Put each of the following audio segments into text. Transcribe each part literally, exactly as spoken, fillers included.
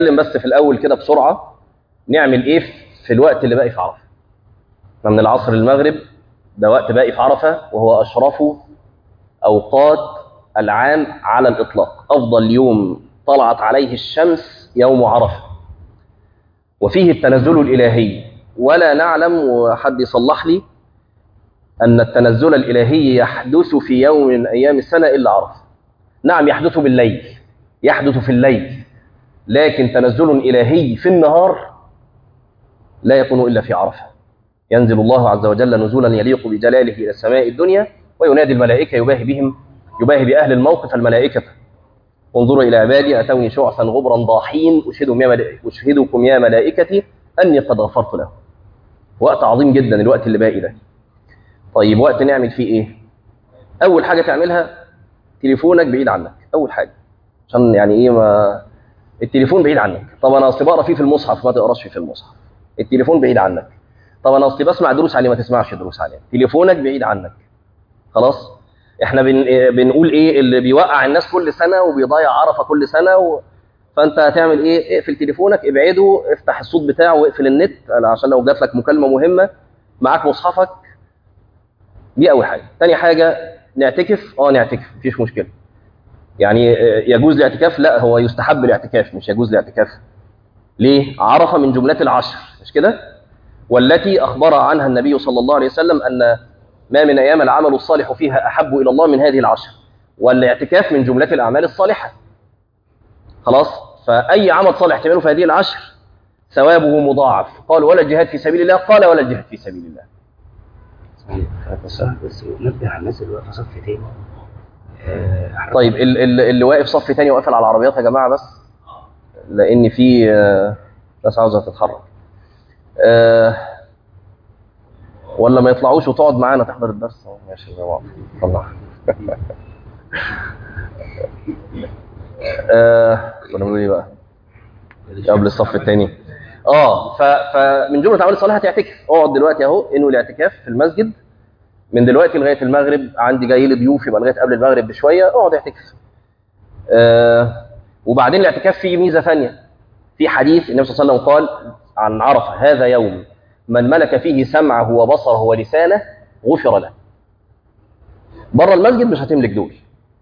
نتكلم بس في الأول كده بسرعة نعمل إيه في الوقت اللي باقي في عرفة. من العصر للمغرب ده وقت باقي في عرفة، وهو أشرف أوقات العام على الإطلاق. أفضل يوم طلعت عليه الشمس يوم عرفة، وفيه التنزل الإلهي، ولا نعلم وحد يصلح لي أن التنزل الإلهي يحدث في يوم من أيام السنة إلا عرفة. نعم يحدث بالليل، يحدث في الليل، لكن تنزل إلهي في النهار لا يكون إلا في عرفة. ينزل الله عز وجل نزولا يليق بجلاله إلى السماء الدنيا، وينادي الملائكة يباهي بهم، يباهي بأهل الموقف الملائكة: انظروا إلى عبادي أتوني شعثا غبرا ضاحين أشهدكم يا ملائكتي أني قد غفرت له. وقت عظيم جدا الوقت اللي باقي ده. طيب وقت نعمل فيه إيه؟ أول حاجة تعملها تليفونك بعيد عنك، أول حاجة، عشان يعني إيه ما التليفون بعيد عنك. طب أنا أصلي بقرا فيه في المصحف، ما تقراش فيه في المصحف، التليفون بعيد عنك. طب أنا أصلي بسمع دروس عليه، ما تسمعش دروس عليه، تليفونك بعيد عنك. خلاص؟ احنا بن... بنقول ايه اللي بيوقع الناس كل سنه وبيضيع عرفه كل سنه و... فانت هتعمل ايه؟ اقفل تليفونك، ابعده، افتح الصوت بتاعه واقفل النت عشان لو جات لك مكالمه مهمه معاك مصحفك. دي اول حاجه. تاني حاجه نعتكف. اه نعتكف مفيش مشكله، يعني يجوز الاعتكاف؟ لا، هو يستحب الاعتكاف مش يجوز الاعتكاف. ليه؟ عرفه من جمله العشر، مش كده؟ والتي اخبر عنها النبي صلى الله عليه وسلم ان ما من أيام العمل الصالح فيها أحب إلى الله من هذه العشر، والاعتكاف من جملة الأعمال الصالحة. خلاص؟ فأي عمل صالح تعمله في هذه العشر ثوابه مضاعف. قال ولا الجهاد في سبيل الله؟ قال ولا الجهاد في سبيل الله. بس بس نبه على الناس اللي واقفه صف تاني. طيب اللي واقف صف تاني وقفل على العربيات يا جماعة بس، لأن في ناس عاوزة تتحرك. ولا ما يطلعوش وتقعد معانا تحضر الدرس؟ ماشي يا بعض طلع. آه كنا بنقول ايه بقى قبل الصف الثاني؟ اه فمن جمله اعمال الصالحه تعتكف. اقعد دلوقتي اهو، انه الاعتكاف في المسجد من دلوقتي لغايه المغرب. عندي جاي لي ضيوف يبقى لغايه قبل المغرب بشويه، اقعد اعتكف. آه وبعدين الاعتكاف فيه ميزه ثانيه. في حديث النبي صلى الله عليه وسلم قال عن عرفه: هذا يوم من ملك فيه سمعه وبصره ولسانه غفر له. بره المسجد مش هتملك دول،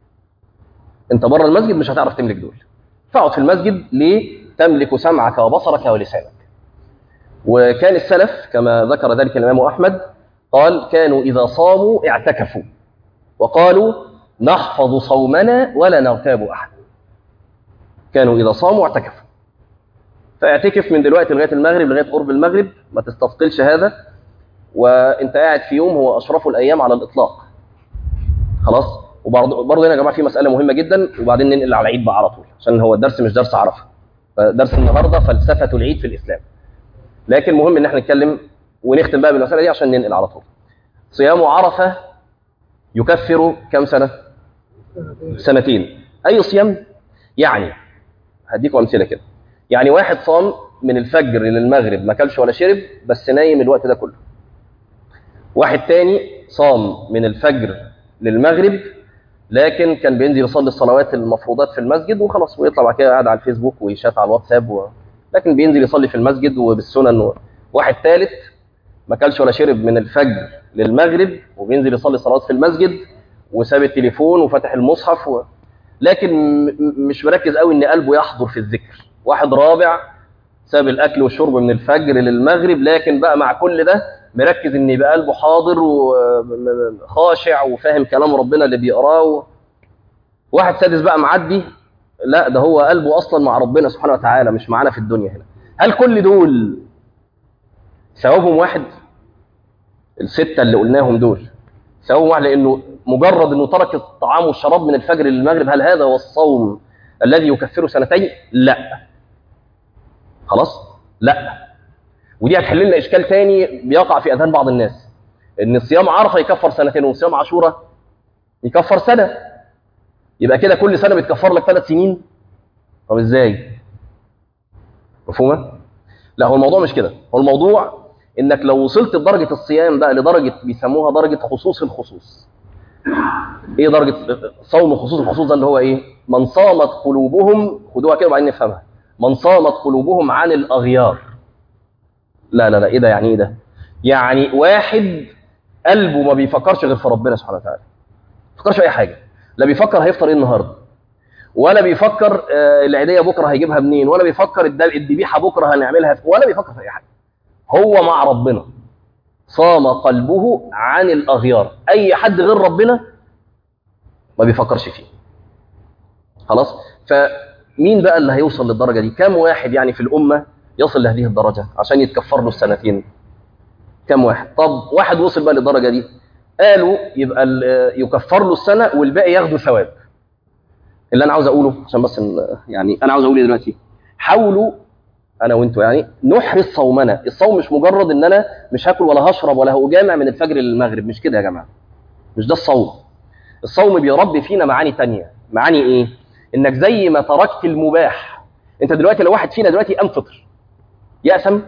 انت بره المسجد مش هتعرف تملك دول. فاقعد في المسجد ليه؟ تملك سمعك وبصرك ولسانك. وكان السلف كما ذكر ذلك الامام احمد قال: كانوا اذا صاموا اعتكفوا وقالوا نحفظ صومنا ولا نغتاب احد. كانوا اذا صاموا اعتكفوا. فاعتكف من دلوقتي لغايه المغرب، لغايه قرب المغرب، ما تستثقلش هذا، وانت قاعد في يوم هو اشرف الايام على الاطلاق. خلاص؟ وبرضه هنا يا جماعه في مساله مهمه جدا، وبعدين ننقل على العيد بقى على طول، عشان هو الدرس مش درس عرفه، فدرس النهارده فلسفه العيد في الاسلام. لكن مهم ان احنا نتكلم ونختم بقى بالمساله دي عشان ننقل على طول. صيام عرفه يكفر كم سنه؟ سنتين. اي صيام؟ يعني هديكم امثله كده. يعني واحد صام من الفجر للمغرب ما اكلش ولا شرب، بس نايم الوقت ده كله. واحد تاني صام من الفجر للمغرب لكن كان بينزل يصلي الصلوات المفروضات في المسجد وخلاص، ويطلع بعد كده قاعد على الفيسبوك ويشات على الواتساب و... لكن بينزل يصلي في المسجد وبالسنن و... واحد ثالث ما كلش ولا شرب من الفجر للمغرب وبينزل يصلي صلوات في المسجد وساب التليفون وفتح المصحف و... لكن م... مش مركز قوي ان قلبه يحضر في الذكر. واحد رابع ساب الاكل والشرب من الفجر للمغرب، لكن بقى مع كل ده مركز ان يبقى قلبه حاضر وخاشع وفاهم كلام ربنا اللي بيقراه. واحد سادس بقى معدي، لا ده هو قلبه اصلا مع ربنا سبحانه وتعالى، مش معانا في الدنيا هنا. هل كل دول ثوابهم واحد؟ الستة اللي قلناهم دول ثوابهم واحد، لانه مجرد انه ترك الطعام والشراب من الفجر للمغرب. هل هذا هو الصوم الذي يكفره سنتين؟ لا. خلاص؟ لا. ودي هتحل لنا اشكال تاني بيقع في اذهان بعض الناس، ان صيام عرفه يكفر سنتين وصيام عاشوراء يكفر سنه، يبقى كده كل سنه بتكفر لك ثلاث سنين. طب ازاي؟ مفهومه؟ لا، هو الموضوع مش كده. هو الموضوع انك لو وصلت بدرجه الصيام بقى لدرجه بيسموها درجه خصوص الخصوص. ايه درجه صوم خصوص الخصوص ده؟ اللي هو ايه؟ من صامت قلوبهم، خدوها كده وبعدين نفهمها، من صامت قلوبهم عن الأغيار. لا لا لا، إيه ده؟ يعني إيه ده؟ يعني واحد قلبه ما بيفكرش غير في ربنا سبحانه وتعالى، ما بيفكرش في أي حاجة، لا بيفكر هيفطر إيه النهاردة، ولا بيفكر آه العيدية بكرة هيجيبها منين، ولا بيفكر الذبيحة بكرة هنعملها في، ولا بيفكر في أي حاجة، هو مع ربنا. صام قلبه عن الأغيار، أي حد غير ربنا ما بيفكرش فيه. خلاص؟ فمين بقى اللي هيوصل للدرجة دي؟ كم واحد يعني في الأمة يصل لهذه الدرجة عشان يتكفر له السنتين؟ كم واحد؟ طب واحد وصل بقى للدرجة دي، قالوا يبقى يكفر له السنة والباقي ياخدوا ثواب. اللي أنا عاوز أقوله عشان بس يعني أنا عاوز أقوله دلوقتي، حاولوا أنا وأنتوا يعني نحرص صومنا. الصوم مش مجرد إن أنا مش هاكل ولا هشرب ولا هأجامع من الفجر للمغرب، مش كده يا جماعة، مش ده الصوم. الصوم بيربي فينا معاني تانية. معاني إيه؟ إنك زي ما تركت المباح. أنت دلوقتي لو واحد فينا دلوقتي قام فطر، يأسم؟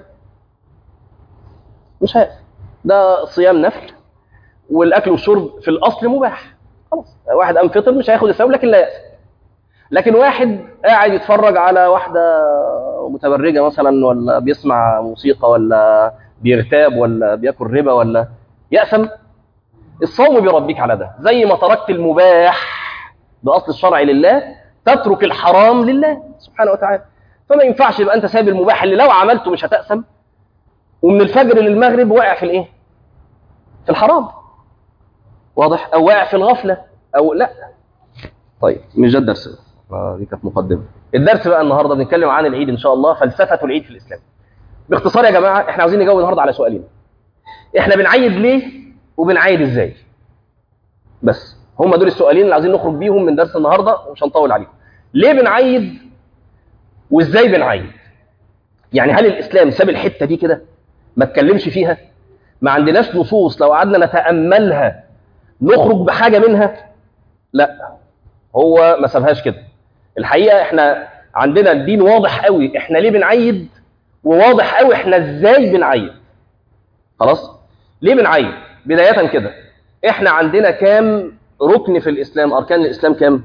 مش هيأسم، ده صيام نفل، والأكل والشرب في الأصل مباح. خلاص، واحد قام فطر مش هياخد الثواب لكن لا يأسم. لكن واحد قاعد يتفرج على واحدة متبرجة مثلا، ولا بيسمع موسيقى، ولا بيغتاب، ولا بياكل ربا، ولا يأسم؟ الصوم بيربيك على ده. زي ما تركت المباح بأصل الشرع لله، تترك الحرام لله سبحانه وتعالى. فما ينفعش يبقى أنت سايب المباح اللي لو عملته مش هتأسم، ومن الفجر للمغرب واقع في الإيه؟ في الحرام. واضح؟ أو واقع في الغفلة، أو لا. طيب مش ده الدرس بقى، دي كانت مقدمة. الدرس بقى النهارده بنتكلم عن العيد إن شاء الله، فلسفة العيد في الإسلام. باختصار يا جماعة، إحنا عاوزين نجاوب النهارده على سؤالين: إحنا بنعيد ليه؟ وبنعيد إزاي؟ بس هم دول السؤالين اللي عايزين نخرج بيهم من درس النهارده، ومش هنطول عليهم. ليه بنعيد؟ وإزاي بنعيد؟ يعني هل الإسلام ساب الحتة دي كده ما اتكلمش فيها؟ ما عندناش نصوص لو قعدنا نتأملها نخرج بحاجة منها؟ لا، هو ما سابهاش كده. الحقيقة احنا عندنا الدين واضح قوي احنا ليه بنعيد، وواضح قوي احنا ازاي بنعيد. خلاص؟ ليه بنعيد؟ بداية كده، احنا عندنا كام ركن في الإسلام؟ أركان الإسلام كام؟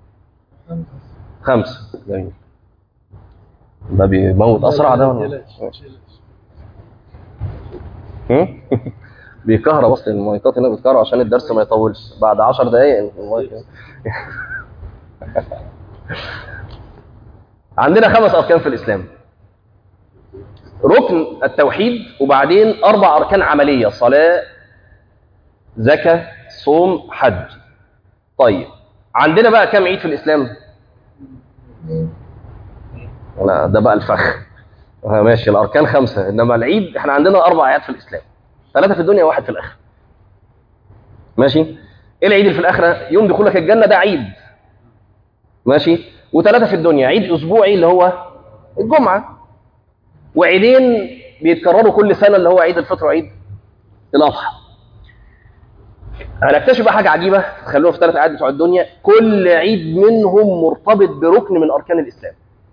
خمسة. جميل. ده بيموت أسرع ده ولا؟ بيكهرب اصلا المايكات هنا، بتكهرب عشان الدرس ما يطولش. بعد عشر دقايق المايك. عندنا خمس اركان في الاسلام: ركن التوحيد، وبعدين اربع اركان عمليه: صلاه، زكاه، صوم، حج. طيب عندنا بقى كام عيد في الاسلام؟ لا ده بقى الفخ. ماشي، الاركان خمسه انما العيد احنا عندنا اربع اعياد في الاسلام، ثلاثه في الدنيا وواحد في الاخره. ماشي؟ ايه العيد اللي في الاخره؟ يوم دخولك الجنه، ده عيد. ماشي؟ وثلاثه في الدنيا: عيد اسبوعي اللي هو الجمعه، وعيدين بيتكرروا كل سنه اللي هو عيد الفطر وعيد الاضحى. هنكتشف بقى حاجه عجيبه، خلونا في ثلاث اعياد بتوع الدنيا، كل عيد منهم مرتبط بركن من اركان الاسلام.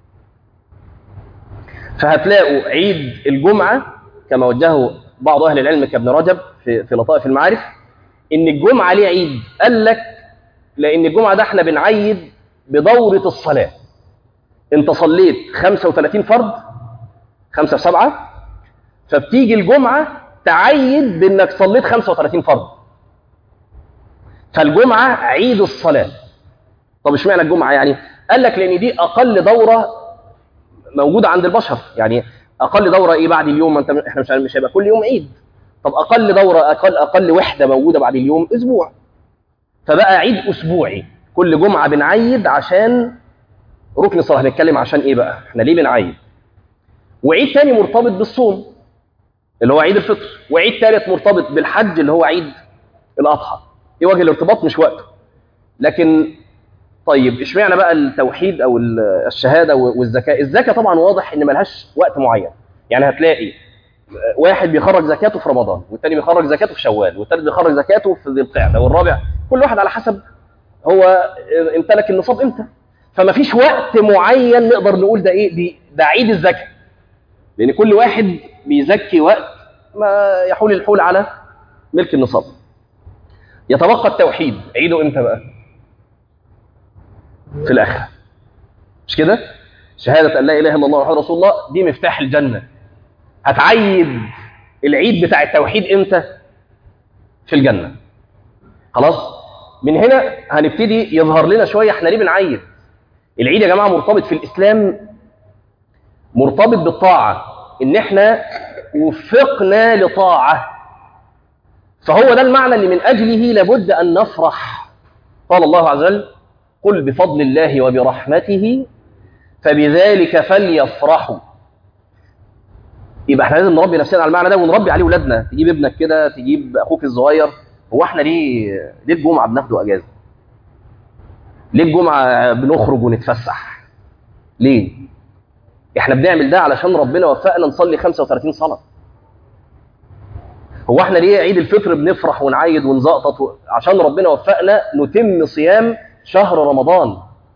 فهتلاقوا عيد الجمعه كما وجهه بعض اهل العلم كابن رجب في في لطائف المعارف، ان الجمعه ليه عيد. قال لك لان الجمعه ده احنا بنعيد بدوره الصلاه. انت صليت خمسة وثلاثين فرض، خمسة في سبعة، فبتيجي الجمعه تعيد بانك صليت خمسة وثلاثين فرض. فالجمعه عيد الصلاه. طب اشمعنى الجمعه يعني؟ قال لك لان دي اقل دوره موجوده عند البشر. يعني اقل دوره ايه بعد اليوم؟ انت احنا مش مش هيبقى كل يوم عيد. طب اقل دوره، اقل اقل وحده موجوده بعد اليوم اسبوع. فبقى عيد اسبوعي، كل جمعه بنعيد عشان ركن الصلاه. هنتكلم عشان ايه بقى؟ احنا ليه بنعيد؟ وعيد تاني مرتبط بالصوم اللي هو عيد الفطر، وعيد ثالث مرتبط بالحج اللي هو عيد الاضحى. ايه وجه الارتباط؟ مش وقته. لكن طيب اشمعنى بقى التوحيد او الشهاده والزكاه؟ الزكاه طبعا واضح ان ملهاش وقت معين. يعني هتلاقي واحد بيخرج زكاته في رمضان، والتاني بيخرج زكاته في شوال، والتالت بيخرج زكاته في ذي القعده، والرابع كل واحد على حسب هو امتلك النصاب امتى. فما فيش وقت معين نقدر نقول ده ايه دي ده عيد الزكاه، لان كل واحد بيزكي وقت ما يحول الحول على ملك النصاب. يتبقى التوحيد، عيده امتى بقى؟ في الاخره، مش كده؟ شهادة أن لا إله إلا الله محمد رسول الله دي مفتاح الجنة. هتعيد العيد بتاع التوحيد إمتى؟ في الجنة. خلاص؟ من هنا هنبتدي يظهر لنا شوية احنا ليه بنعيد. العيد يا جماعة مرتبط في الإسلام، مرتبط بالطاعة، إن احنا وفقنا لطاعة، فهو ده المعنى اللي من أجله لابد أن نفرح. قال الله عز وجل: قل بفضل الله وبرحمته فبذلك فليفرحوا. يبقى احنا لازم نربي نفسنا على المعنى ده ونربي عليه ولادنا. تجيب ابنك كده، تجيب اخوك الصغير، هو احنا ليه ليه الجمعه بناخده اجازه؟ ليه الجمعه بنخرج ونتفسح؟ ليه؟ احنا بنعمل ده علشان ربنا وفقنا نصلي خمسة وثلاثين صلاه. هو احنا ليه عيد الفطر بنفرح ونعيد ونزقطط؟ عشان ربنا وفقنا نتم صيام شهر رمضان،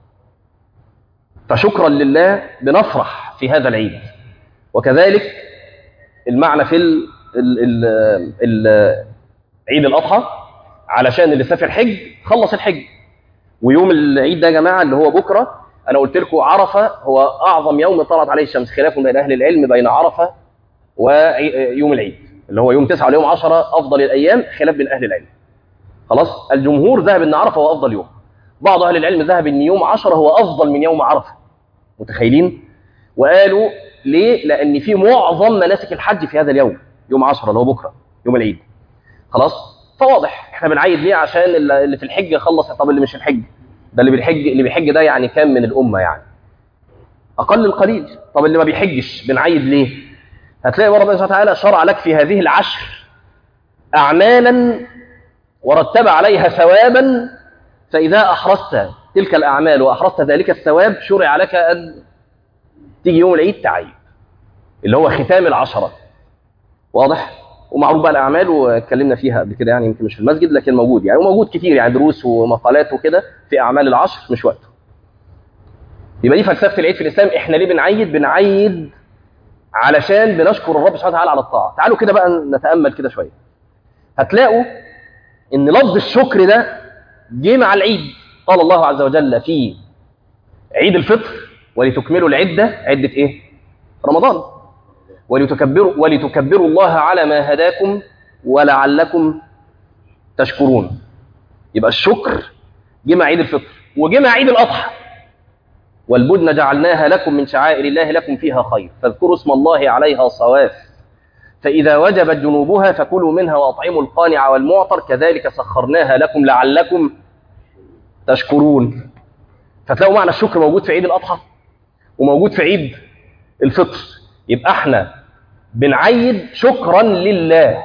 فشكرا لله بنفرح في هذا العيد. وكذلك المعنى في ال ال ال ال عيد الأضحى، علشان اللي سافر حج خلص الحج. ويوم العيد ده يا جماعة اللي هو بكرة، أنا قلت لكم عرفة هو أعظم يوم طلعت عليه الشمس، خلاف بين أهل العلم بين عرفة ويوم العيد اللي هو يوم تسعة ويوم عشرة أفضل الأيام، خلاف بين أهل العلم. خلاص؟ الجمهور ذهب أن عرفة هو أفضل يوم، بعض أهل العلم ذهب أن يوم عشرة هو أفضل من يوم عرفة. متخيلين؟ وقالوا ليه؟ لأن في معظم مناسك الحج في هذا اليوم، يوم عشرة اللي هو بكرة يوم العيد. خلاص؟ فواضح احنا بنعيد ليه؟ عشان اللي في الحج خلص. طب اللي مش في الحج ده، اللي بيحج اللي بيحج ده يعني كام من الأمة؟ يعني أقل القليل. طب اللي ما بيحجش بنعيد ليه؟ هتلاقي ربنا سبحانه وتعالى شرع لك في هذه العشر أعمالا ورتب عليها ثوابا، فإذا أحرزت تلك الأعمال وأحرزت ذلك الثواب شرع لك أن تيجي يوم العيد تعيد، اللي هو ختام العشرة. واضح؟ ومعروف بقى الأعمال واتكلمنا فيها قبل كده، يعني يمكن مش في المسجد لكن موجود، يعني وموجود كتير، يعني دروس ومقالات وكده في أعمال العشر، مش وقته. يبقى دي فلسفة العيد في الإسلام. إحنا ليه بنعيد؟ بنعيد علشان بنشكر الرب سبحانه وتعالى على الطاعة. تعالوا كده بقى نتأمل كده شوية، هتلاقوا إن لفظ الشكر ده جه مع العيد. قال الله عز وجل في عيد الفطر: ولتكملوا العدة، عدة إيه؟ رمضان. ولتكبروا ولتكبروا الله على ما هداكم ولعلكم تشكرون. يبقى الشكر جه مع عيد الفطر وجه مع عيد الأضحى. والبدن جعلناها لكم من شعائر الله لكم فيها خير فاذكروا اسم الله عليها صواف فإذا وجبت جنوبها فكلوا منها وأطعموا القانع والمعطر كذلك سخرناها لكم لعلكم تشكرون. فتلاقوا معنى الشكر موجود في عيد الأضحى وموجود في عيد الفطر. يبقى احنا بنعيد شكرا لله.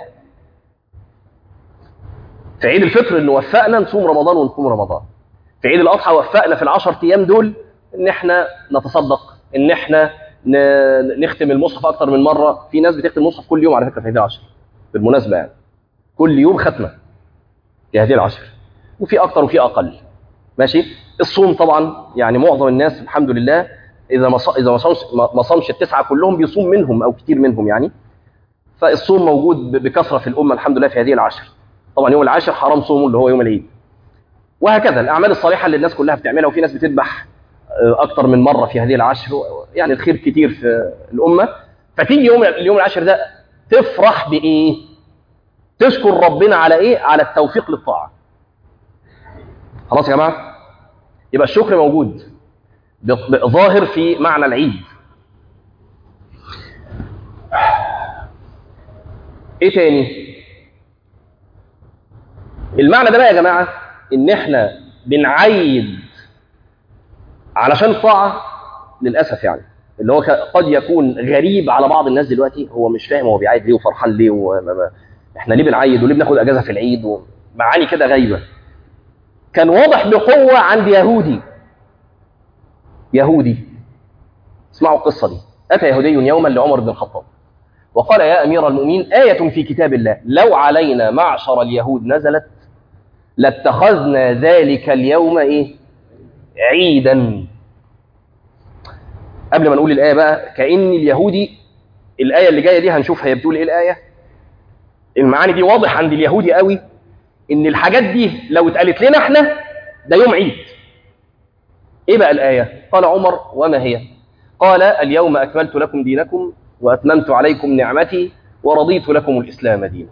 في عيد الفطر اللي وفقنا نصوم رمضان ونقوم رمضان. في عيد الأضحى وفقنا في العشر أيام دول ان احنا نتصدق، ان احنا نختم المصحف اكتر من مره. في ناس بتختم المصحف كل يوم على فكره في هذه العشر، بالمناسبه يعني كل يوم ختمه في هذه العشر، وفي اكتر وفي اقل. ماشي. الصوم طبعا يعني معظم الناس الحمد لله اذا ما اذا ما صامش ما صامش التسعه كلهم بيصوم منهم او كتير منهم يعني. فالصوم موجود بكثره في الامه الحمد لله في هذه العشر. طبعا يوم العاشر حرام صومه اللي هو يوم العيد. وهكذا الاعمال الصالحه اللي الناس كلها بتعملها، وفي ناس بتذبح أكتر من مرة في هذه العشر، يعني الخير كتير في الأمة. فتيجي يوم اليوم العاشر ده تفرح بإيه؟ تشكر ربنا على إيه؟ على التوفيق للطاعة. خلاص يا جماعة؟ يبقى الشكر موجود ظاهر في معنى العيد. إيه تاني؟ المعنى ده بقى يا جماعة إن إحنا بنعيد علشان الطاعة للأسف، يعني اللي هو قد يكون غريب على بعض الناس دلوقتي. هو مش فاهم هو بيعيد ليه وفرحان ليه و... احنا ليه بنعيد وليه بناخد اجازة في العيد ومعاني كده غايبة. كان واضح بقوة عند يهودي يهودي اسمعوا القصة دي. أتى يهودي يوما لعمر بن الخطاب وقال: يا أمير المؤمنين، آية في كتاب الله لو علينا معشر اليهود نزلت لاتخذنا ذلك اليوم إيه؟ عيدا. قبل ما نقول الآية بقى، كأن اليهودي الآية اللي جاية دي هنشوفها هي بتقول إيه الآية. المعاني دي واضح عند اليهودي قوي إن الحاجات دي لو اتقالت لنا إحنا ده يوم عيد. إيه بقى الآية؟ قال عمر: وما هي؟ قال اليوم أكملت لكم دينكم وأتممت عليكم نعمتي ورضيت لكم الإسلام دينا.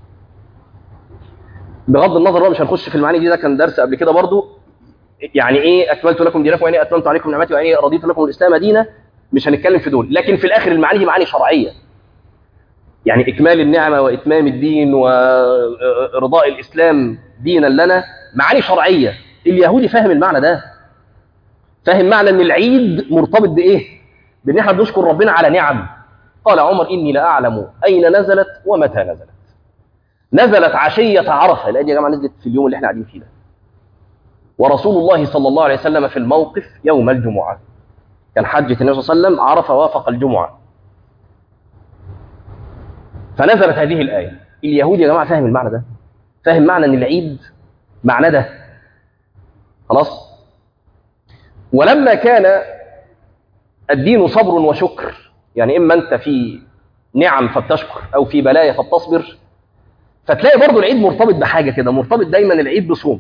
بغض النظر بقى مش هنخش في المعاني دي، ده كان درس قبل كده برضو. يعني ايه أكملت لكم دينكم، يعني ايه أتممت عليكم نعمتي، يعني ايه رضيت لكم الإسلام دينا، مش هنتكلم في دول. لكن في الآخر المعاني دي معاني شرعية، يعني إكمال النعمة وإتمام الدين ورضاء الإسلام دينا لنا، معاني شرعية. اليهودي فاهم المعنى ده، فاهم معنى ان العيد مرتبط بايه؟ بان احنا بنشكر ربنا على نعم. قال عمر اني لا اعلم اين نزلت ومتى نزلت. نزلت عشيه عرفه، الايه دي يا جماعه نزلت في اليوم اللي احنا قاعدين فيه ده. ورسول الله صلى الله عليه وسلم في الموقف يوم الجمعه، كان حجه النبي صلى الله عليه وسلم عرفه وافق الجمعه، فنزلت هذه الايه. اليهودي يا جماعه فاهم المعنى ده، فاهم معنى ان العيد معنى ده. خلاص. ولما كان الدين صبر وشكر، يعني إما أنت في نعم فبتشكر أو في بلايا فبتصبر، فتلاقي برضو العيد مرتبط بحاجة كده، مرتبط دايما العيد بصوم.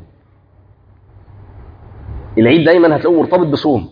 العيد دايما هتلاقوه مرتبط بصوم،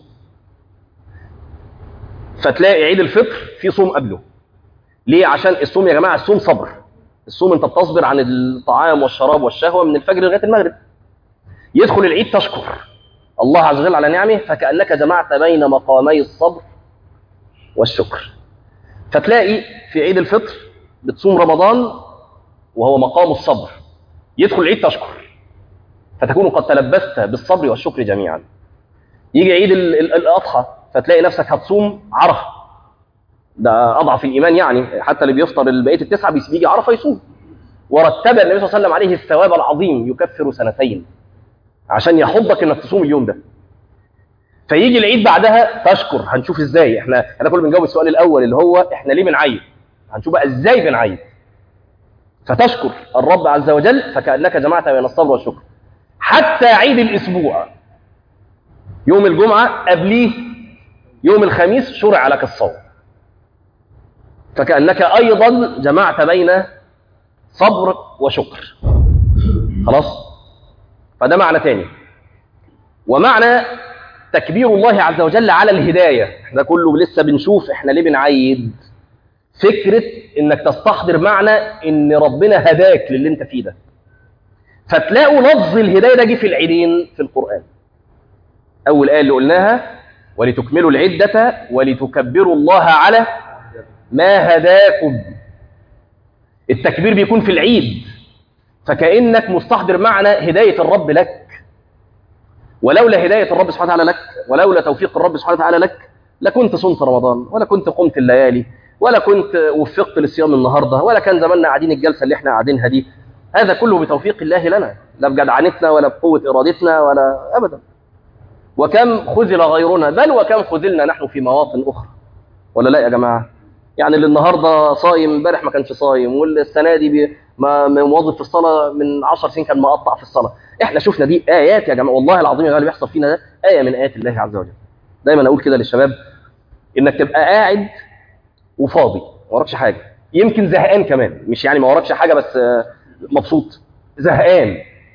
فتلاقي عيد الفطر في صوم قبله. ليه؟ عشان الصوم يا جماعة، الصوم صبر. الصوم أنت بتصبر عن الطعام والشراب والشهوة من الفجر لغاية المغرب. يدخل العيد تشكر الله عز وجل على نعمه، فكأنك جمعت بين مقامي الصبر والشكر. فتلاقي في عيد الفطر بتصوم رمضان وهو مقام الصبر، يدخل العيد تشكر فتكون قد تلبست بالصبر والشكر جميعا. يجي عيد الأضحى فتلاقي نفسك هتصوم عرفة، ده أضعف الإيمان يعني، حتى اللي بيفطر البقية التسعة بيجي عرفة يصوم. ورتب النبي صلى الله عليه وسلم عليه الثواب العظيم يكفر سنتين، عشان يحضك انك تصوم اليوم ده. فيجي العيد بعدها تشكر. هنشوف ازاي احنا احنا كل بنجاوب السؤال الاول اللي هو احنا ليه بنعيد، هنشوف بقى ازاي بنعيد. فتشكر الرب عز وجل فكأنك جمعت بين الصبر والشكر. حتى عيد الاسبوع يوم الجمعة قبليه يوم الخميس شرع لك الصوم، فكأنك ايضا جمعت بين صبر وشكر. خلاص. فده معنى تاني. ومعنى تكبير الله عز وجل على الهداية، احنا كله لسه بنشوف احنا ليه بنعيد. فكرة انك تستحضر معنى ان ربنا هداك للي انت فيه ده. فتلاقوا لفظ الهداية ده جه في العيدين في القرآن. اول آية اللي قلناها ولتكملوا العدة ولتكبروا الله على ما هداكم. التكبير بيكون في العيد، فكأنك مستحضر معنى هداية الرب لك. ولولا هداية الرب سبحانه وتعالى لك، ولولا توفيق الرب سبحانه وتعالى لك، لكنت صمت رمضان، ولا كنت قمت الليالي، ولا كنت وفقت للصيام النهارده، ولا كان زماننا قاعدين الجلسة اللي احنا قاعدينها دي. هذا كله بتوفيق الله لنا، لا بجدعنتنا ولا بقوة إرادتنا ولا أبدا. وكم خذل غيرنا، بل وكم خذلنا نحن في مواطن أخرى. ولا لا يا جماعة؟ يعني اللي النهارده صايم امبارح ما كانش صايم، واللي السنة دي بي ما موظف في الصلاة من عشر سنين كان مقطع في الصلاة. احنا شفنا دي آيات يا جماعة، والله العظيم اللي بيحصل فينا ده آية من آيات الله عز وجل. دايما أقول كده للشباب، إنك تبقى قاعد وفاضي ما وراكش حاجة، يمكن زهقان كمان، مش يعني ما وراكش حاجة بس مبسوط، زهقان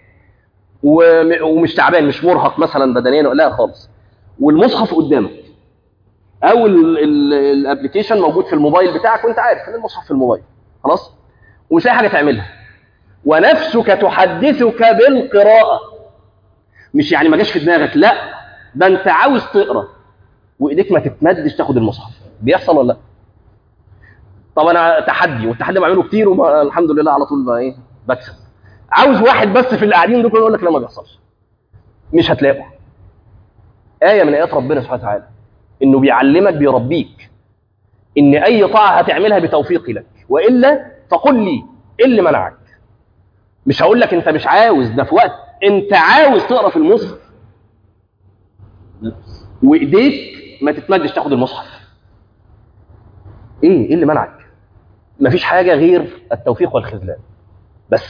ومش تعبان، مش مرهق مثلا بدنيا، لا خالص، والمصحف قدامك او الابلكيشن موجود في الموبايل بتاعك وانت عارف ان المصحف في الموبايل، خلاص، ومش لاقي حاجه تعملها، ونفسك تحدثك بالقراءه. مش يعني ما جاش في دماغك، لا ده انت عاوز تقرا وايديك ما تتمدش تاخد المصحف. بيحصل ولا لا؟ طب انا تحدي، والتحدي بعمله كتير والحمد لله على طول بقى ايه بكسب. عاوز واحد بس في اللي قاعدين دول يقول لك لا ما بيحصلش، مش هتلاقوا. ايه من ايات ربنا سبحانه وتعالى انه بيعلمك بيربيك ان اي طاعه هتعملها بتوفيقي لك، والا فقل لي ايه اللي منعك. مش هقول لك انت مش عاوز، ده في وقت انت عاوز تقرا في المصحف وايديك ما تتمدش تاخد المصحف. ايه ايه اللي منعك؟ مفيش حاجه غير التوفيق والخذلان بس،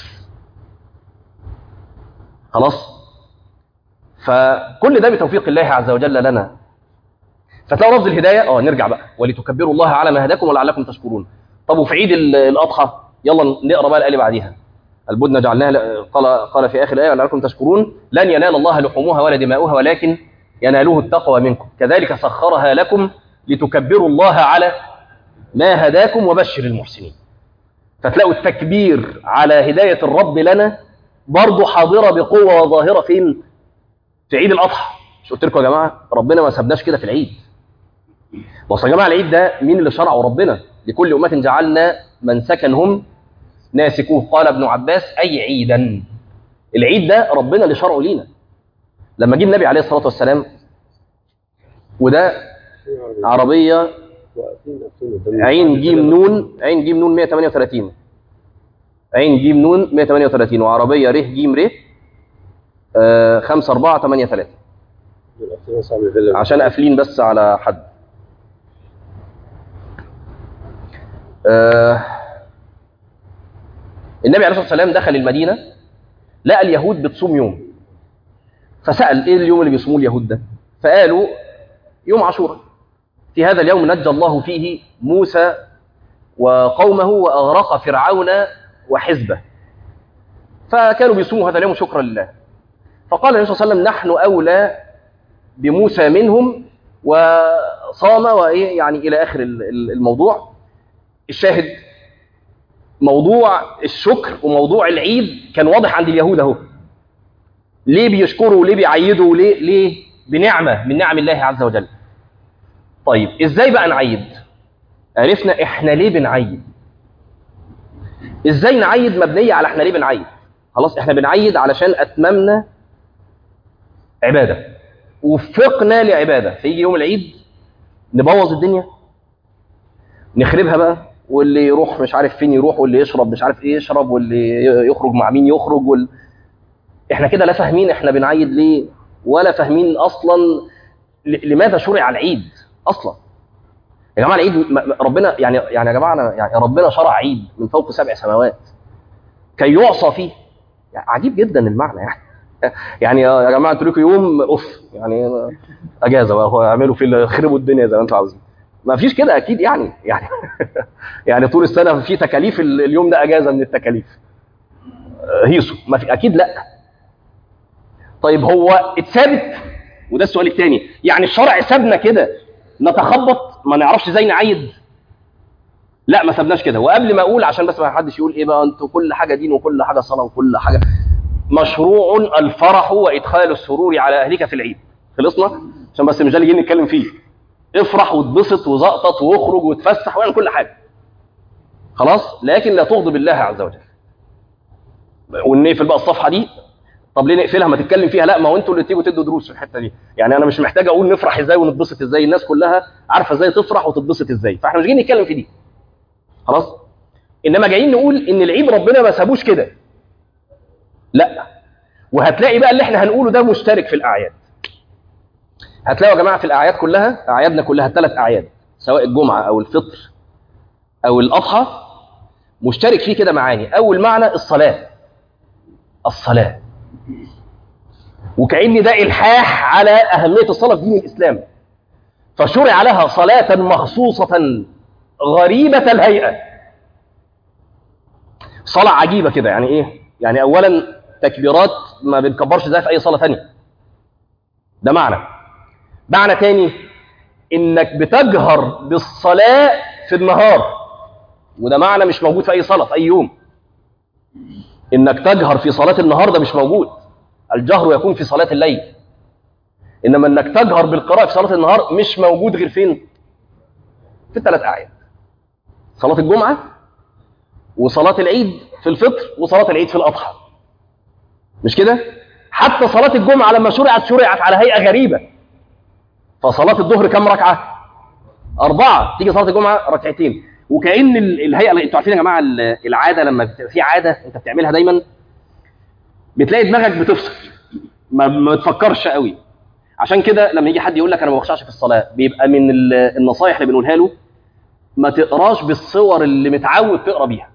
خلاص. فكل ده بتوفيق الله عز وجل لنا. فتلاقوا لفظ الهدايه، اه نرجع بقى ولتكبروا الله على ما هداكم ولعلكم تشكرون. طب وفي عيد الاضحى يلا نقرا بقى الايه اللي بعديها. البدنه جعلناها، قال قال في اخر الايه ولعلكم تشكرون لن ينال الله لحومها ولا دماؤها ولكن يناله التقوى منكم كذلك سخرها لكم لتكبروا الله على ما هداكم وبشر المحسنين. فتلاقوا التكبير على هداية الرب لنا برضه حاضرة بقوة وظاهرة فين؟ في عيد الأضحى. مش قلت لكم يا جماعة ربنا ما سابناش كده في العيد. بص يا جماعة العيد ده مين اللي شرعه؟ ربنا. لكل أمة جعلنا منسكا هم ناسكوه، قال ابن عباس أي عيدا. العيد ده ربنا اللي شرعه لينا. لما جه النبي عليه الصلاة والسلام، وده عربية عين جيم نون عين جيم نون مئة وثمانية وثلاثين، عين جيم نون مئة وثمانية وثلاثين، وعربية ره جيم ره آه خمسة أربعة ثمانية ثلاثة، عشان قافلين بس على حد. آه النبي عليه الصلاة والسلام دخل المدينة لقى اليهود بتصوم يوم، فسأل ايه اليوم اللي بيصوموه اليهود ده؟ فقالوا يوم عاشوراء، في هذا اليوم نجى الله فيه موسى وقومه وأغرق فرعون وحزبه، فكانوا بيصوموا هذا اليوم شكرا لله. فقال النبي صلى الله عليه وسلم نحن أولى بموسى منهم، وصام وإيه يعني إلى آخر الموضوع. الشاهد موضوع الشكر وموضوع العيد كان واضح عند اليهود اهو. ليه بيشكروا وليه بيعيدوا وليه ليه بنعمة من نعم الله عز وجل. طيب ازاي بقى نعيد؟ عرفنا احنا ليه بنعيد. ازاي نعيد؟ مبنية على احنا ليه بنعيد. خلاص احنا بنعيد علشان اتممنا عبادة، وفقنا لعبادة، فيجي يوم العيد نبوظ الدنيا نخربها بقى، واللي يروح مش عارف فين يروح، واللي يشرب مش عارف ايه يشرب، واللي يخرج مع مين يخرج وال... احنا كده لا فاهمين احنا بنعيد ليه، ولا فاهمين اصلا لماذا شرع العيد اصلا. يا جماعه العيد ربنا يعني يعني يا جماعه يعني ربنا شرع عيد من فوق سبع سماوات كي يعصى فيه. يعني عجيب جدا المعنى يعني. يعني يا جماعه انتوا لكم يوم اوف يعني اجازه بقى، هو اعملوا في خربوا الدنيا زي ما انتوا عاوزين. ما فيش كده اكيد يعني يعني يعني طول السنه في تكاليف، اليوم ده اجازه من التكاليف هيصو؟ ما في اكيد لا. طيب هو اتثابت، وده السؤال الثاني، يعني الشرع سابنا كده نتخبط ما نعرفش ازاي نعيد؟ لا ما سابناش كده. وقبل ما اقول عشان بس ما حدش يقول ايه بقى انتوا كل حاجه دين وكل حاجه صلاه وكل حاجه، مشروع الفرح وادخال السرور على اهلك في العيد. خلصنا عشان بس مش ده اللي جايين نتكلم فيه. افرح واتبسط وزقطط واخرج وتفسح واعمل كل حاجه خلاص، لكن لا تغضب الله عز وجل. ونقفل بقى الصفحه دي. طب ليه نقفلها؟ ما تتكلم فيها. لا ما هو انتوا اللي تيجوا تدوا دروس في الحته دي. يعني انا مش محتاج اقول نفرح ازاي ونتبسط ازاي، الناس كلها عارفه ازاي تفرح وتتبسط ازاي، فاحنا مش جايين نتكلم في دي خلاص. انما جايين نقول ان العيد ربنا ما سابوش كده، لا. وهتلاقي بقى اللي احنا هنقوله ده مشترك في الاعياد. هتلاقوا يا جماعه في الاعياد كلها، اعيادنا كلها الثلاث اعياد سواء الجمعه او الفطر او الاضحى، مشترك فيه كده معاني. اول معنى الصلاه، الصلاه، وكأن ده إلحاح على أهمية الصلاة في دين الإسلام، فشرع لها صلاة مخصوصة غريبة الهيئة. صلاة عجيبة كده. يعني إيه؟ يعني أولا تكبيرات ما بنكبرش زي في أي صلاة ثانية، ده معنى. معنى تاني إنك بتجهر بالصلاة في النهار، وده معنى مش موجود في أي صلاة في أي يوم. إنك تجهر في صلاة النهار ده مش موجود، الجهر يكون في صلاة الليل. إنما إنك تجهر بالقراءة في صلاة النهار مش موجود غير فين؟ في الثلاث أعياد: صلاة الجمعة، وصلاة العيد في الفطر، وصلاة العيد في الأضحى. مش كده؟ حتى صلاة الجمعة لما شرعت شرعت على هيئة غريبة. فصلاة الظهر كم ركعة؟ أربعة. تيجي صلاة الجمعة ركعتين. وكأن الهيئة، انتوا عارفين يا جماعة العادة، لما في عادة أنت بتعملها دايما بتلاقي دماغك بتفصل، ما, ما تفكرش قوي. عشان كده لما يجي حد يقول لك انا ما بخشعش في الصلاه، بيبقى من النصايح اللي بنقولها له ما تقراش بالصور اللي متعود تقرا بيها.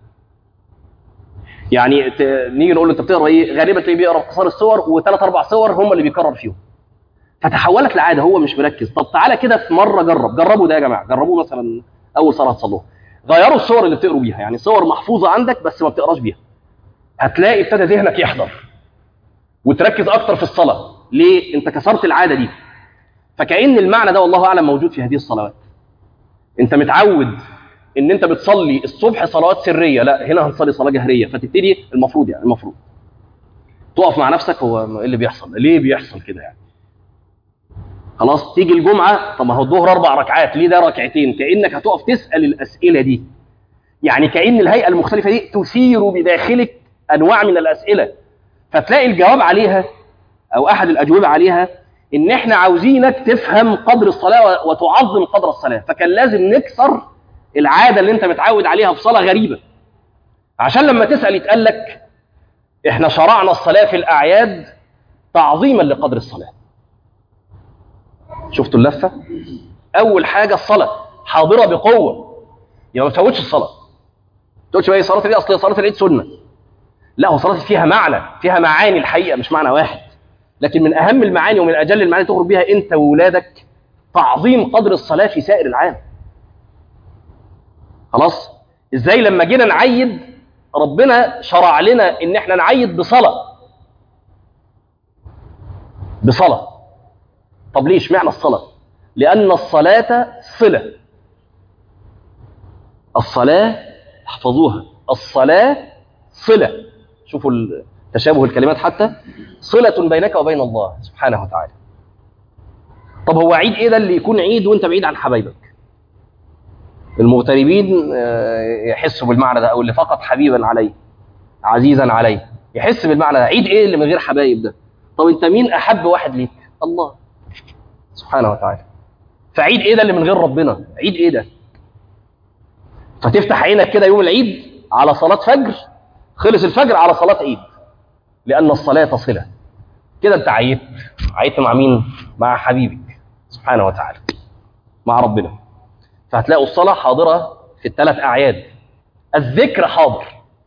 يعني نيجي نقول له انت بتقرا ايه؟ غالبا تلاقيه بيقرا اختصار الصور، وثلاث اربع صور هم اللي بيكرر فيهم، فتحولت لعاده، هو مش مركز. طب تعالى كده في مره جرب، جربوا ده يا جماعه، جربوه مثلا اول صلاه تصلوها، غيروا الصور اللي بتقروا بيها، يعني صور محفوظه عندك بس ما بتقراش بيها، هتلاقي ابتدى ذهنك يحضر وتركز اكتر في الصلاه. ليه؟ انت كسرت العاده دي. فكأن المعنى ده والله اعلم موجود في هذه الصلوات. انت متعود ان انت بتصلي الصبح صلوات سريه، لا هنا هنصلي صلاه جهريه، فتبتدي المفروض يعني المفروض تقف مع نفسك، هو ايه اللي بيحصل؟ ليه بيحصل كده يعني؟ خلاص تيجي الجمعه، طب ما هو الظهر اربع ركعات، ليه ده ركعتين؟ كانك هتقف تسال الاسئله دي، يعني كأن الهيئه المختلفه دي تثير بداخلك انواع من الاسئله، فتلاقي الجواب عليها او احد الاجوبه عليها ان احنا عاوزينك تفهم قدر الصلاه وتعظم قدر الصلاه، فكان لازم نكسر العاده اللي انت متعود عليها في صلاه غريبه، عشان لما تسال يتقال لك احنا شرعنا الصلاه في الاعياد تعظيما لقدر الصلاه. شفتوا اللفه؟ اول حاجه الصلاه حاضره بقوه، يبقى ما تفوتش الصلاه. ما تقولش بقى صلاه دي اصل صلاه العيد سنه، لا هو صلاه فيها معنى، فيها معاني الحقيقه مش معنى واحد، لكن من اهم المعاني ومن اجل المعاني تخرج بها انت واولادك تعظيم قدر الصلاه في سائر العام. خلاص؟ ازاي لما جينا نعيد ربنا شرع لنا ان احنا نعيد بصلاه بصلاه طب ليه اشمعنى الصلاه؟ لان الصلاه صله. الصلاه احفظوها، الصلاه صله. شوفوا تشابه الكلمات حتى، صله بينك وبين الله سبحانه وتعالى. طب هو عيد ايه ده اللي يكون عيد وانت بعيد عن حبايبك؟ المغتربين يحسوا بالمعنى ده، او اللي فقد حبيبا عليه عزيزا عليه يحس بالمعنى ده. عيد ايه اللي من غير حبايب ده؟ طب انت مين احب واحد ليك؟ الله سبحانه وتعالى. فعيد ايه ده اللي من غير ربنا؟ عيد ايه ده؟ فتفتح عينك كده يوم العيد على صلاة فجر، خلص الفجر على صلاة عيد، لأن الصلاة صلة. كده انت عيدت. عيدت مع مين؟ مع حبيبك سبحانه وتعالى، مع ربنا. فهتلاقوا الصلاة حاضرة في الثلاث أعياد. الذكر حاضر،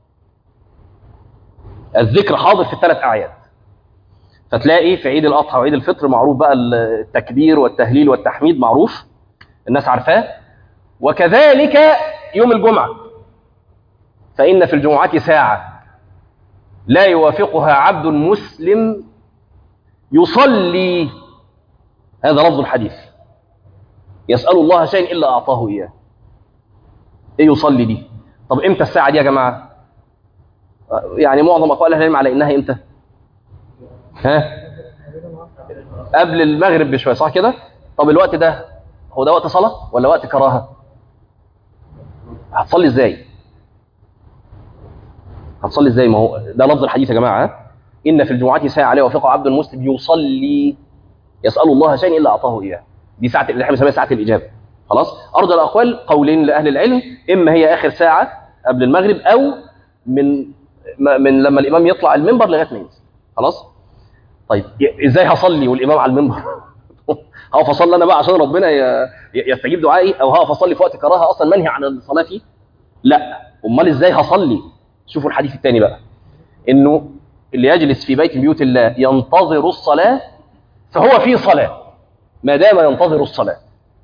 الذكر حاضر في الثلاث أعياد. فتلاقي في عيد الأضحى وعيد الفطر معروف بقى التكبير والتهليل والتحميد، معروف الناس عارفاه. وكذلك يوم الجمعة، فإن في الجمعة ساعة لا يوافقها عبد مسلم يصلي، هذا لفظ الحديث، يسأل الله شيئا إلا أعطاه إياه. إيه يصلي دي؟ طب إمتى الساعة دي يا جماعة؟ يعني معظم أقوال أهل العلم على إنها إمتى؟ ها؟ قبل المغرب بشوية، صح كده؟ طب الوقت ده هو ده وقت صلاة ولا وقت كراهة؟ هتصلي إزاي؟ هتصلي إزاي؟ ما هو ده لفظ الحديث يا جماعة. إن في الجمعة ساعة لا يوافقها عبد مسلم يصلي يسأل الله شيئا إلا أعطاه إياه. دي ساعة اللي احنا بنسميها ساعة الإجابة. خلاص؟ أرجى الأقوال قولين لأهل العلم، إما هي آخر ساعة قبل المغرب، أو من من لما الإمام يطلع المنبر لغاية ما ينزل. خلاص؟ طيب إزاي هصلي والإمام على المنبر؟ هقف أصلي أنا بقى عشان ربنا يستجيب دعائي، أو هقف أصلي في وقت كراهة أصلا منهي عن الصلاة فيه؟ لا، أمال إزاي هصلي؟ شوفوا الحديث الثاني بقى، إنه اللي يجلس في بيت من بيوت الله ينتظر الصلاة فهو في صلاة ما دام ينتظر الصلاة.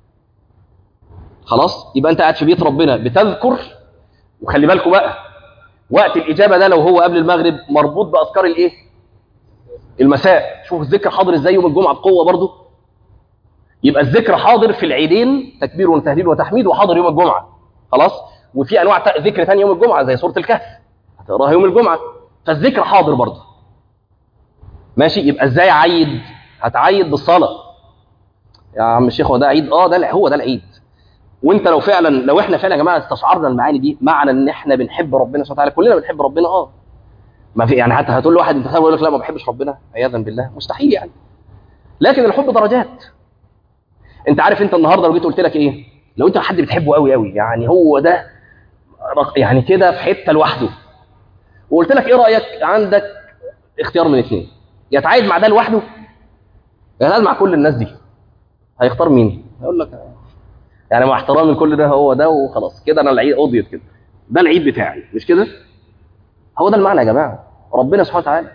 خلاص؟ يبقى أنت قاعد في بيت ربنا بتذكر، وخلي بالكم بقى وقت الإجابة ده لو هو قبل المغرب مربوط بأذكار الإيه؟ المساء. شوف الذكر حاضر إزاي يوم الجمعة بقوة برضو. يبقى الذكر حاضر في العيدين، تكبير وتهليل وتحميد، وحاضر يوم الجمعة. خلاص؟ وفي أنواع ذكر ثاني يوم الجمعة زي سورة الكهف هتقراها يوم الجمعة، فالذكر حاضر برضو. ماشي؟ يبقى إزاي عيد؟ هتعيد بالصلاة. يا عم الشيخ هو ده عيد؟ اه ده هو ده العيد. وانت لو فعلا لو احنا فعلا يا جماعه استشعرنا المعاني دي، معنى ان احنا بنحب ربنا سبحانه وتعالى. كلنا بنحب ربنا اه. ما في يعني حتى هتقول لواحد انت خايف يقول لك لا ما بحبش ربنا عياذا بالله، مستحيل يعني. لكن الحب درجات. انت عارف انت النهارده لو جيت قلت لك ايه؟ لو انت حد بتحبه قوي قوي يعني هو ده يعني كده في حته لوحده، وقلت لك ايه رايك؟ عندك اختيار من اثنين، يا تعايد مع ده لوحده يا تعايد مع كل الناس دي. هيختار مين؟ هيقول لك يعني مع احترامي كل ده هو ده وخلاص كده انا العيد قضيت كده، ده العيد بتاعي مش كده؟ هو ده المعنى يا جماعه، ربنا سبحانه وتعالى.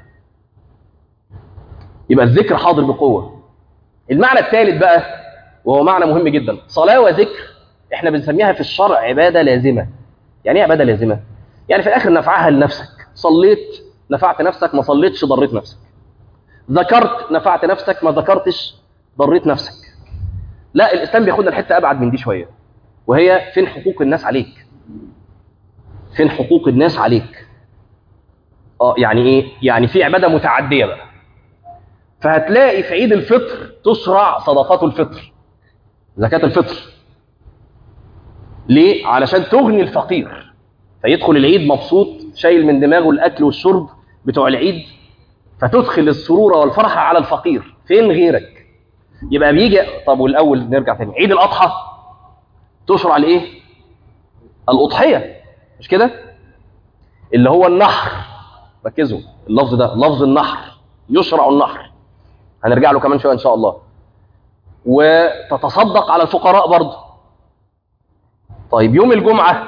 يبقى الذكر حاضر بقوه. المعنى الثالث بقى وهو معنى مهم جدا، صلاه وذكر احنا بنسميها في الشرع عباده لازمه. يعني ايه عباده لازمه؟ يعني في الاخر نفعها لنفسك، صليت نفعت نفسك، ما صليتش ضريت نفسك، ذكرت نفعت نفسك، ما ذكرتش ضريت نفسك. لا الاسلام بياخدنا الحته ابعد من دي شويه. وهي فين حقوق الناس عليك؟ فين حقوق الناس عليك؟ اه يعني ايه؟ يعني في عباده متعديه بقى. فهتلاقي في عيد الفطر تشرع صدقات الفطر، زكاه الفطر. ليه؟ علشان تغني الفقير، فيدخل العيد مبسوط شايل من دماغه الاكل والشرب بتوع العيد، فتدخل السرور والفرح على الفقير. فين غيرك؟ يبقى بيجي. طب والاول نرجع تاني، عيد الاضحى تشرع لايه؟ الاضحيه، مش كده؟ اللي هو النحر. ركزوا اللفظ ده، لفظ النحر، يشرع النحر، هنرجع له كمان شويه ان شاء الله. وتتصدق على الفقراء برضه. طيب يوم الجمعه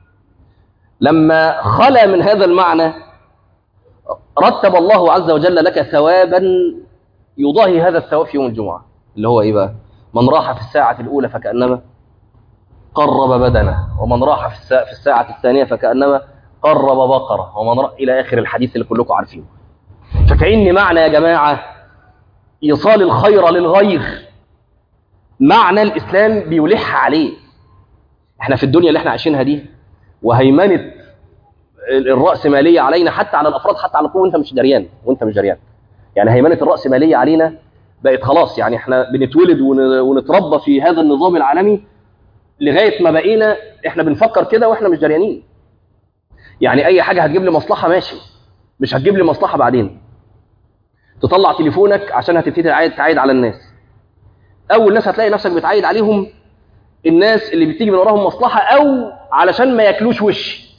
لما خلا من هذا المعنى رتب الله عز وجل لك ثوابا يضاهي هذا الثواب في يوم الجمعه، اللي هو ايه بقى؟ من راح في الساعه الاولى فكانما قرب بدنه، ومن راح في الساعه, في الساعة الثانيه فكانما قرب بقره، ومن راح الى اخر الحديث اللي كلكم عارفينه. فكأن معنى يا جماعه ايصال الخير للغير معنى الاسلام بيلح عليه. احنا في الدنيا اللي احنا عايشينها دي وهيمنه الرأسمالية علينا، حتى على الافراد، حتى على القوم، وانت مش دريان وانت مش دريان يعني هيمنه الرأسمالية علينا بقت خلاص. يعني احنا بنتولد ونتربى في هذا النظام العالمي لغايه ما بقينا احنا بنفكر كده واحنا مش دريانين. يعني اي حاجه هتجيب لي مصلحه ماشي، مش هتجيب لي مصلحه بعدين. تطلع تليفونك عشان هتبتدي تعايد تعايد على الناس. اول ناس هتلاقي نفسك بتعايد عليهم الناس اللي بتيجي من وراهم مصلحه، او علشان ما ياكلوش وش.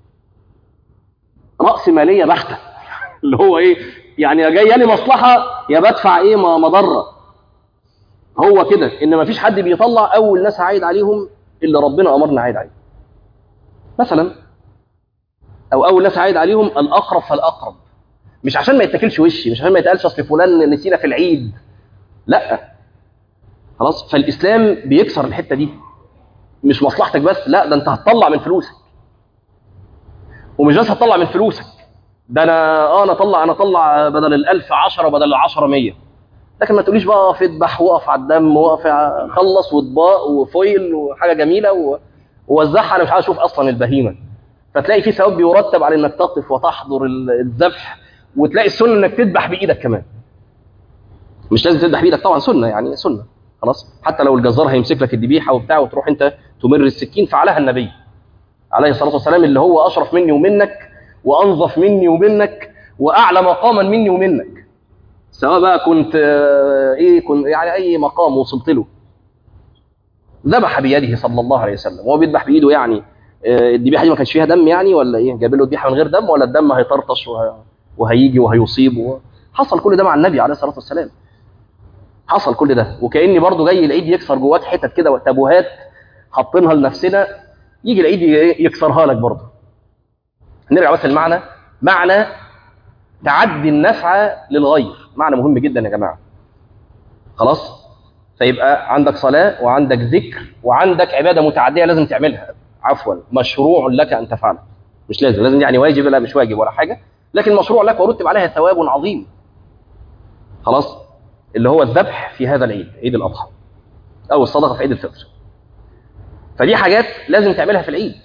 راس ماليه بحته اللي هو ايه؟ يعني يا جايه لي مصلحه يا بدفع ايه مضره. هو كده، ان ما فيش حد بيطلع اول ناس هعايد عليهم اللي ربنا امرنا عايد عليهم مثلا، او اول ناس هعايد عليهم الاقرب فالاقرب. مش عشان ما يتاكلش وشي، مش عشان ما يتقالش اصل فلان نسينا في العيد، لا خلاص. فالاسلام بيكسر الحته دي. مش مصلحتك بس، لا، ده انت هتطلع من فلوسك. ومش بس هتطلع من فلوسك، ده انا اه انا اطلع انا اطلع بدل الألف عشرة، بدل العشرة مية. لكن ما تقوليش بقى اقف اذبح واقف على الدم واقف خلص واطباق وفويل وحاجه جميله ووزعها. انا مش عايز اشوف اصلا البهيمه. فتلاقي في ثواب بيرتب على انك تقف وتحضر الذبح، وتلاقي السنه انك تذبح بايدك كمان. مش لازم تذبح بايدك طبعا، سنه يعني سنه خلاص. حتى لو الجزار هيمسك لك الذبيحه وبتاع وتروح انت تمر السكين، فعلها النبي عليه الصلاه والسلام اللي هو اشرف مني ومنك وانظف مني ومنك واعلى مقاما مني ومنك، سواء بقى كنت ايه كنت يعني اي مقام وصلت له. ذبح بيده صلى الله عليه وسلم. وهو بيذبح بايده يعني الذبيحه دي ما كانش فيها دم يعني، ولا ايه؟ جاب له ذبيحه من غير دم، ولا الدم هيطرطش وهيجي وهيصيب؟ حصل كل ده مع النبي عليه الصلاه والسلام. حصل كل ده. وكاني برضو جاي العيد يكسر جواك حتت كده وتابوهات حاطينها لنفسنا، يجي العيد يكسرها لك برضو. نرجع بس المعنى، معنى تعدي النفع للغير، معنى مهم جدا يا جماعه. خلاص؟ فيبقى عندك صلاه وعندك ذكر وعندك عباده متعديه لازم تعملها، عفوا مشروع لك ان تفعله. مش لازم لازم يعني واجب، لا مش واجب ولا حاجه، لكن مشروع لك ورتب عليها ثواب عظيم. خلاص؟ اللي هو الذبح في هذا العيد، عيد الاضحى، او الصدقه في عيد الفطر. فدي حاجات لازم تعملها في العيد.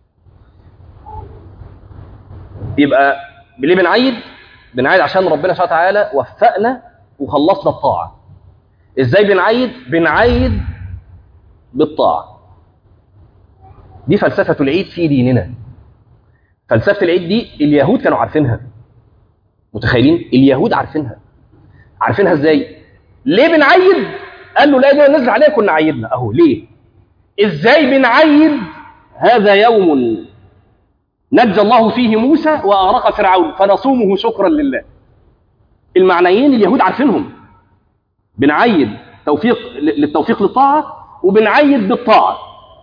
يبقى ليه بنعيد؟ بنعيد عشان ربنا سبحانه وتعالى وفقنا وخلصنا الطاعه. ازاي بنعيد؟ بنعيد بالطاعه. دي فلسفه العيد في ديننا. فلسفه العيد دي اليهود كانوا عارفينها. متخيلين؟ اليهود عارفينها. عارفينها ازاي؟ ليه بنعيد؟ قال له لا، دي نزل عليها كنا عيدنا. اهو ليه؟ ازاي بنعيد؟ هذا يوم نجى الله فيه موسى واغرق فرعون فنصومه شكرا لله. المعنيين اليهود عارفينهم. بنعيد توفيق للتوفيق للطاعه، وبنعيد بالطاعه.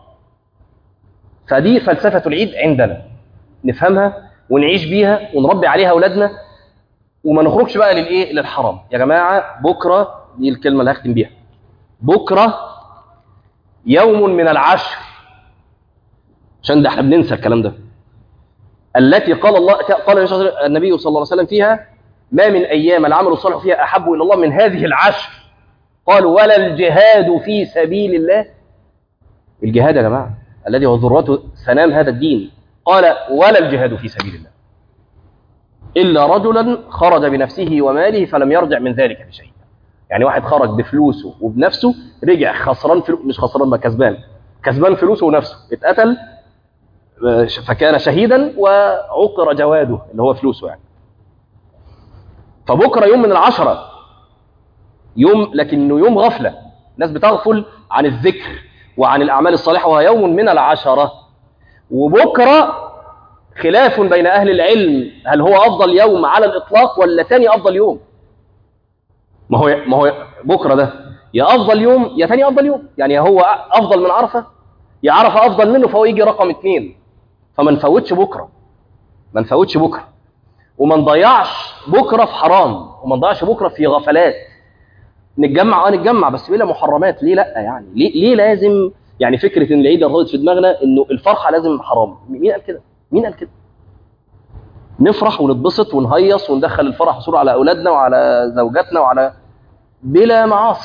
فدي فلسفه العيد عندنا، نفهمها ونعيش بيها ونربي عليها اولادنا، وما نخرجش بقى للايه؟ للحرام. يا جماعه بكره، دي الكلمه اللي هختم بيها، بكره يوم من العشر، عشان ده احنا بننسى الكلام ده، التي قال الله قال النبي صلى الله عليه وسلم فيها: ما من ايام العمل الصالح فيها احب الى الله من هذه العشر. قالوا: ولا الجهاد في سبيل الله. الجهاد يا جماعة الذي هو ذروته سنام هذا الدين. قال ولا الجهاد في سبيل الله إلا رجلا خرج بنفسه وماله فلم يرجع من ذلك بشيء. يعني واحد خرج بفلوسه وبنفسه رجع خسران فلوس، مش خسران ما كسبان، كسبان فلوسه ونفسه، اتقتل فكان شهيدا وعقر جواده اللي هو فلوسه يعني. فبكرة يوم من العشرة، يوم لكنه يوم غفلة، الناس بتغفل عن الذكر وعن الأعمال الصالحة، وهو يوم من العشرة. وبكرة خلاف بين أهل العلم هل هو أفضل يوم على الإطلاق ولا تاني أفضل يوم. ما هو ما هو بكرة ده يا أفضل يوم يا تاني أفضل يوم، يعني هو أفضل من عرفة يا عرفة أفضل منه، فهو يجي رقم اثنين. فما نفوتش بكرة، ما نفوتش بكرة، وما نضيعش بكرة في حرام، وما نضيعش بكرة في غفلات. نتجمع اه نتجمع بس بلا محرمات، ليه لا يعني؟ ليه ليه لازم يعني فكرة ان العيد ارتبط في دماغنا انه الفرحة لازم حرام؟ مين قال كده؟ مين قال كده؟ نفرح ونتبسط ونهيص وندخل الفرح وسرور على اولادنا وعلى زوجاتنا وعلى بلا معاصي.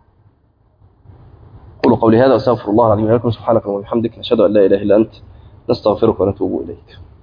قولوا قولي هذا واستغفر الله العظيم لكم. سبحانك اللهم وبحمدك نشهد ان لا اله الا انت نستغفرك ونتوب اليك.